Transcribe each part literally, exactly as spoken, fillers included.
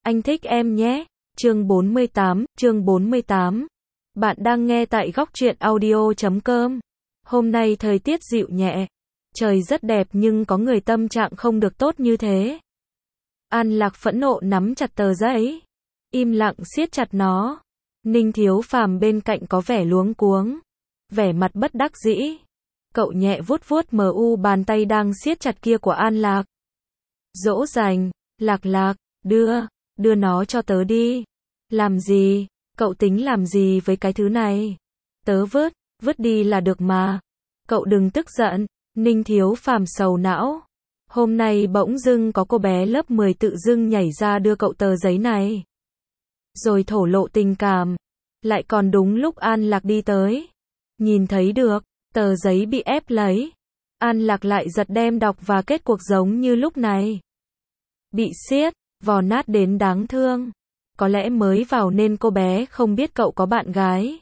Anh thích em nhé. Chương bốn mươi tám, chương bốn mươi tám. Bạn đang nghe tại góc truyện audio chấm com. Hôm nay thời tiết dịu nhẹ. Trời rất đẹp nhưng có người tâm trạng không được tốt như thế. An Lạc phẫn nộ nắm chặt tờ giấy. Im lặng siết chặt nó. Ninh Thiếu Phàm bên cạnh có vẻ luống cuống. Vẻ mặt bất đắc dĩ. Cậu nhẹ vuốt vuốt mờ u bàn tay đang siết chặt kia của An Lạc. Dỗ dành, Lạc Lạc, đưa, đưa nó cho tớ đi. Làm gì? Cậu tính làm gì với cái thứ này? Tớ vứt, vứt đi là được mà. Cậu đừng tức giận. Ninh Thiếu Phàm sầu não. Hôm nay bỗng dưng có cô bé lớp mười tự dưng nhảy ra đưa cậu tờ giấy này. Rồi thổ lộ tình cảm. Lại còn đúng lúc An Lạc đi tới. Nhìn thấy được, tờ giấy bị ép lấy. An Lạc lại giật đem đọc và kết cuộc giống như lúc này. Bị siết, vò nát đến đáng thương. Có lẽ mới vào nên cô bé không biết cậu có bạn gái.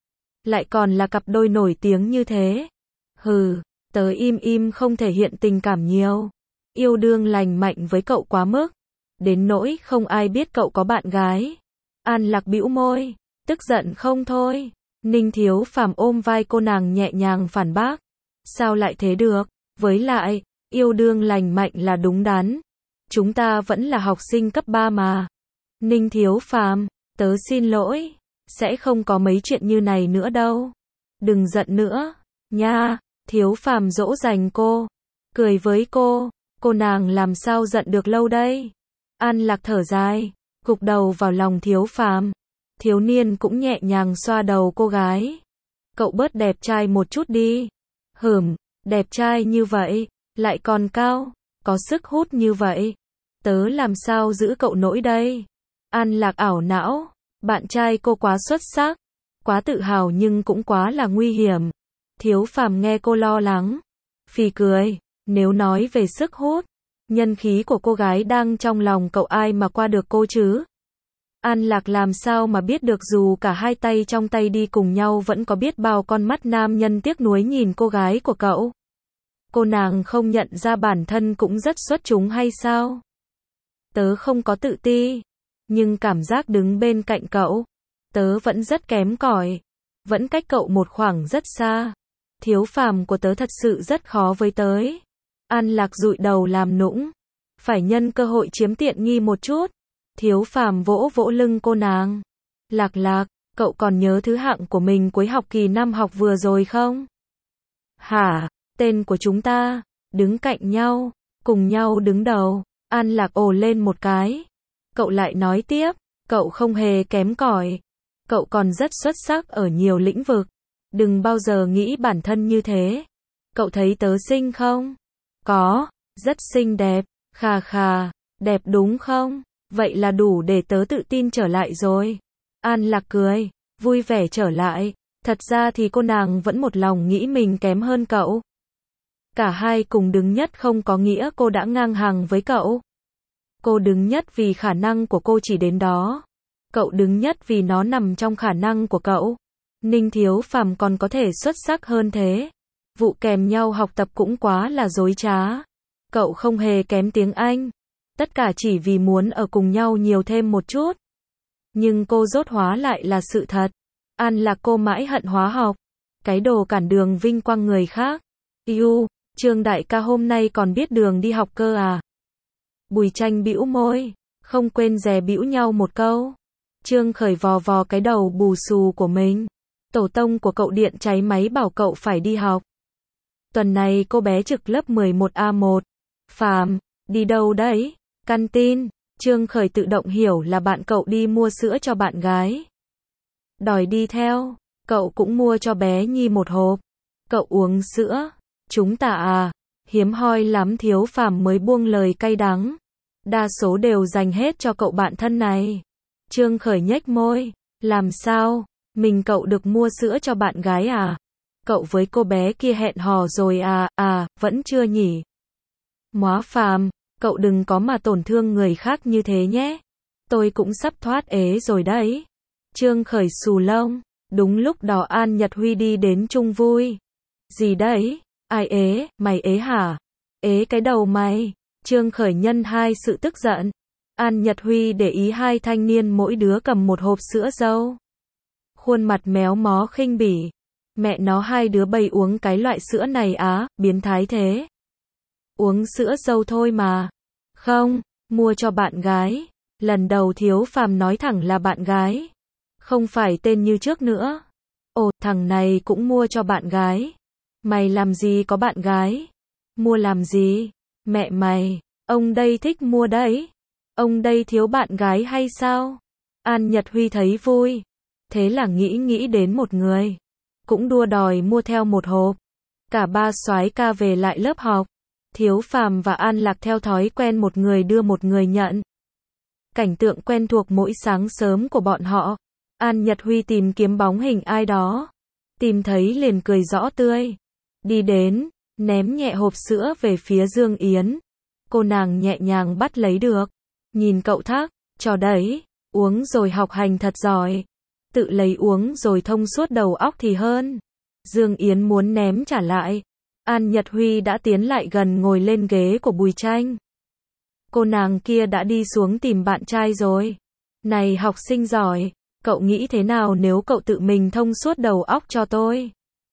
Lại còn là cặp đôi nổi tiếng như thế. Hừ, tớ im im không thể hiện tình cảm nhiều. Yêu đương lành mạnh với cậu quá mức. Đến nỗi không ai biết cậu có bạn gái. An Lạc bĩu môi, tức giận không thôi. Ninh Thiếu Phàm ôm vai cô nàng nhẹ nhàng phản bác. Sao lại thế được? Với lại, yêu đương lành mạnh là đúng đắn. Chúng ta vẫn là học sinh cấp ba mà. Ninh Thiếu Phàm, tớ xin lỗi. Sẽ không có mấy chuyện như này nữa đâu. Đừng giận nữa. Nha, Thiếu Phàm dỗ dành cô. Cười với cô. Cô nàng làm sao giận được lâu đây? An Lạc thở dài. Gục đầu vào lòng Thiếu Phàm. Thiếu niên cũng nhẹ nhàng xoa đầu cô gái. Cậu bớt đẹp trai một chút đi. Hửm, đẹp trai như vậy, lại còn cao, có sức hút như vậy. Tớ làm sao giữ cậu nổi đây? An Lạc ảo não, bạn trai cô quá xuất sắc, quá tự hào nhưng cũng quá là nguy hiểm. Thiếu Phàm nghe cô lo lắng, phì cười, nếu nói về sức hút, nhân khí của cô gái đang trong lòng cậu ai mà qua được cô chứ? An Lạc làm sao mà biết được dù cả hai tay trong tay đi cùng nhau vẫn có biết bao con mắt nam nhân tiếc nuối nhìn cô gái của cậu. Cô nàng không nhận ra bản thân cũng rất xuất chúng hay sao? Tớ không có tự ti, nhưng cảm giác đứng bên cạnh cậu, tớ vẫn rất kém cỏi, vẫn cách cậu một khoảng rất xa. Thiếu Phàm của tớ thật sự rất khó với tớ. An Lạc dụi đầu làm nũng, phải nhân cơ hội chiếm tiện nghi một chút. Thiếu Phàm vỗ vỗ lưng cô nàng. Lạc Lạc, cậu còn nhớ thứ hạng của mình cuối học kỳ năm học vừa rồi không? Hả, tên của chúng ta, đứng cạnh nhau, cùng nhau đứng đầu. An Lạc ồ lên một cái. Cậu lại nói tiếp, cậu không hề kém cỏi. Cậu còn rất xuất sắc ở nhiều lĩnh vực. Đừng bao giờ nghĩ bản thân như thế. Cậu thấy tớ xinh không? Có, rất xinh đẹp, khà khà, đẹp đúng không? Vậy là đủ để tớ tự tin trở lại rồi. An Lạc cười, vui vẻ trở lại. Thật ra thì cô nàng vẫn một lòng nghĩ mình kém hơn cậu. Cả hai cùng đứng nhất không có nghĩa cô đã ngang hàng với cậu. Cô đứng nhất vì khả năng của cô chỉ đến đó. Cậu đứng nhất vì nó nằm trong khả năng của cậu. Ninh Thiếu Phàm còn có thể xuất sắc hơn thế. Vụ kèm nhau học tập cũng quá là dối trá. Cậu không hề kém tiếng Anh. Tất cả chỉ vì muốn ở cùng nhau nhiều thêm một chút. Nhưng cô dốt hóa lại là sự thật. An Lạc cô mãi hận hóa học. Cái đồ cản đường vinh quang người khác. Iu, Trương đại ca hôm nay còn biết đường đi học cơ à? Bùi Tranh bĩu môi, không quên dè bĩu nhau một câu. Trương Khởi vò vò cái đầu bù xù của mình. Tổ tông của cậu điện cháy máy bảo cậu phải đi học. Tuần này cô bé trực lớp mười một A một. Phàm, đi đâu đấy? Căn tin. Trương Khởi tự động hiểu là bạn cậu đi mua sữa cho bạn gái. Đòi đi theo. Cậu cũng mua cho bé Nhi một hộp. Cậu uống sữa. Chúng ta à, hiếm hoi lắm. Thiếu Phàm mới buông lời cay đắng. Đa số đều dành hết cho cậu bạn thân này. Trương Khởi nhếch môi. Làm sao? Mình cậu được mua sữa cho bạn gái à? Cậu với cô bé kia hẹn hò rồi à? À, vẫn chưa nhỉ? Móa Phàm, cậu đừng có mà tổn thương người khác như thế nhé. Tôi cũng sắp thoát ế rồi đấy. Trương Khởi xù lông. Đúng lúc đó An Nhật Huy đi đến chung vui. Gì đấy? Ai ế? Mày ế hả? Ế cái đầu mày. Trương Khởi nhân hai sự tức giận. An Nhật Huy để ý hai thanh niên mỗi đứa cầm một hộp sữa dâu. Khuôn mặt méo mó khinh bỉ. Mẹ nó hai đứa bay uống cái loại sữa này á, biến thái thế. Uống sữa dâu thôi mà. Không, mua cho bạn gái. Lần đầu Thiếu Phàm nói thẳng là bạn gái. Không phải tên như trước nữa. Ồ, thằng này cũng mua cho bạn gái. Mày làm gì có bạn gái? Mua làm gì? Mẹ mày, ông đây thích mua đấy. Ông đây thiếu bạn gái hay sao? An Nhật Huy thấy vui. Thế là nghĩ nghĩ đến một người. Cũng đua đòi mua theo một hộp. Cả ba soái ca về lại lớp học. Thiếu Phàm và An Lạc theo thói quen một người đưa một người nhận. Cảnh tượng quen thuộc mỗi sáng sớm của bọn họ. An Nhật Huy tìm kiếm bóng hình ai đó. Tìm thấy liền cười rõ tươi. Đi đến, ném nhẹ hộp sữa về phía Dương Yến. Cô nàng nhẹ nhàng bắt lấy được. Nhìn cậu thắc, cho đấy, uống rồi học hành thật giỏi. Tự lấy uống rồi thông suốt đầu óc thì hơn. Dương Yến muốn ném trả lại. An Nhật Huy đã tiến lại gần ngồi lên ghế của Bùi Tranh. Cô nàng kia đã đi xuống tìm bạn trai rồi. Này học sinh giỏi, cậu nghĩ thế nào nếu cậu tự mình thông suốt đầu óc cho tôi?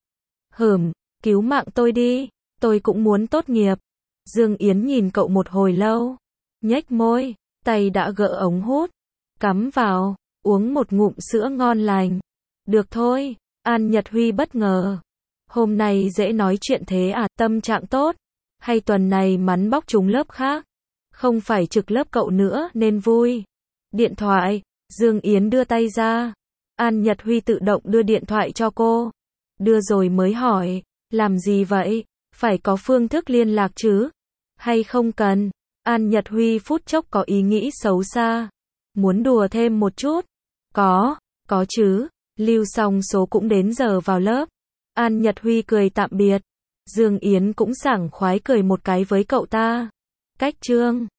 Hửm, cứu mạng tôi đi, tôi cũng muốn tốt nghiệp. Dương Yến nhìn cậu một hồi lâu, nhếch môi, tay đã gỡ ống hút, cắm vào, uống một ngụm sữa ngon lành. Được thôi, An Nhật Huy bất ngờ. Hôm nay dễ nói chuyện thế à, tâm trạng tốt? Hay tuần này mắn bóc trúng lớp khác? Không phải trực lớp cậu nữa nên vui. Điện thoại, Dương Yến đưa tay ra. An Nhật Huy tự động đưa điện thoại cho cô. Đưa rồi mới hỏi, làm gì vậy? Phải có phương thức liên lạc chứ? Hay không cần? An Nhật Huy phút chốc có ý nghĩ xấu xa. Muốn đùa thêm một chút? Có, có chứ. Lưu xong số cũng đến giờ vào lớp. An Nhật Huy cười tạm biệt. Dương Yến cũng sảng khoái cười một cái với cậu ta. Cách trương.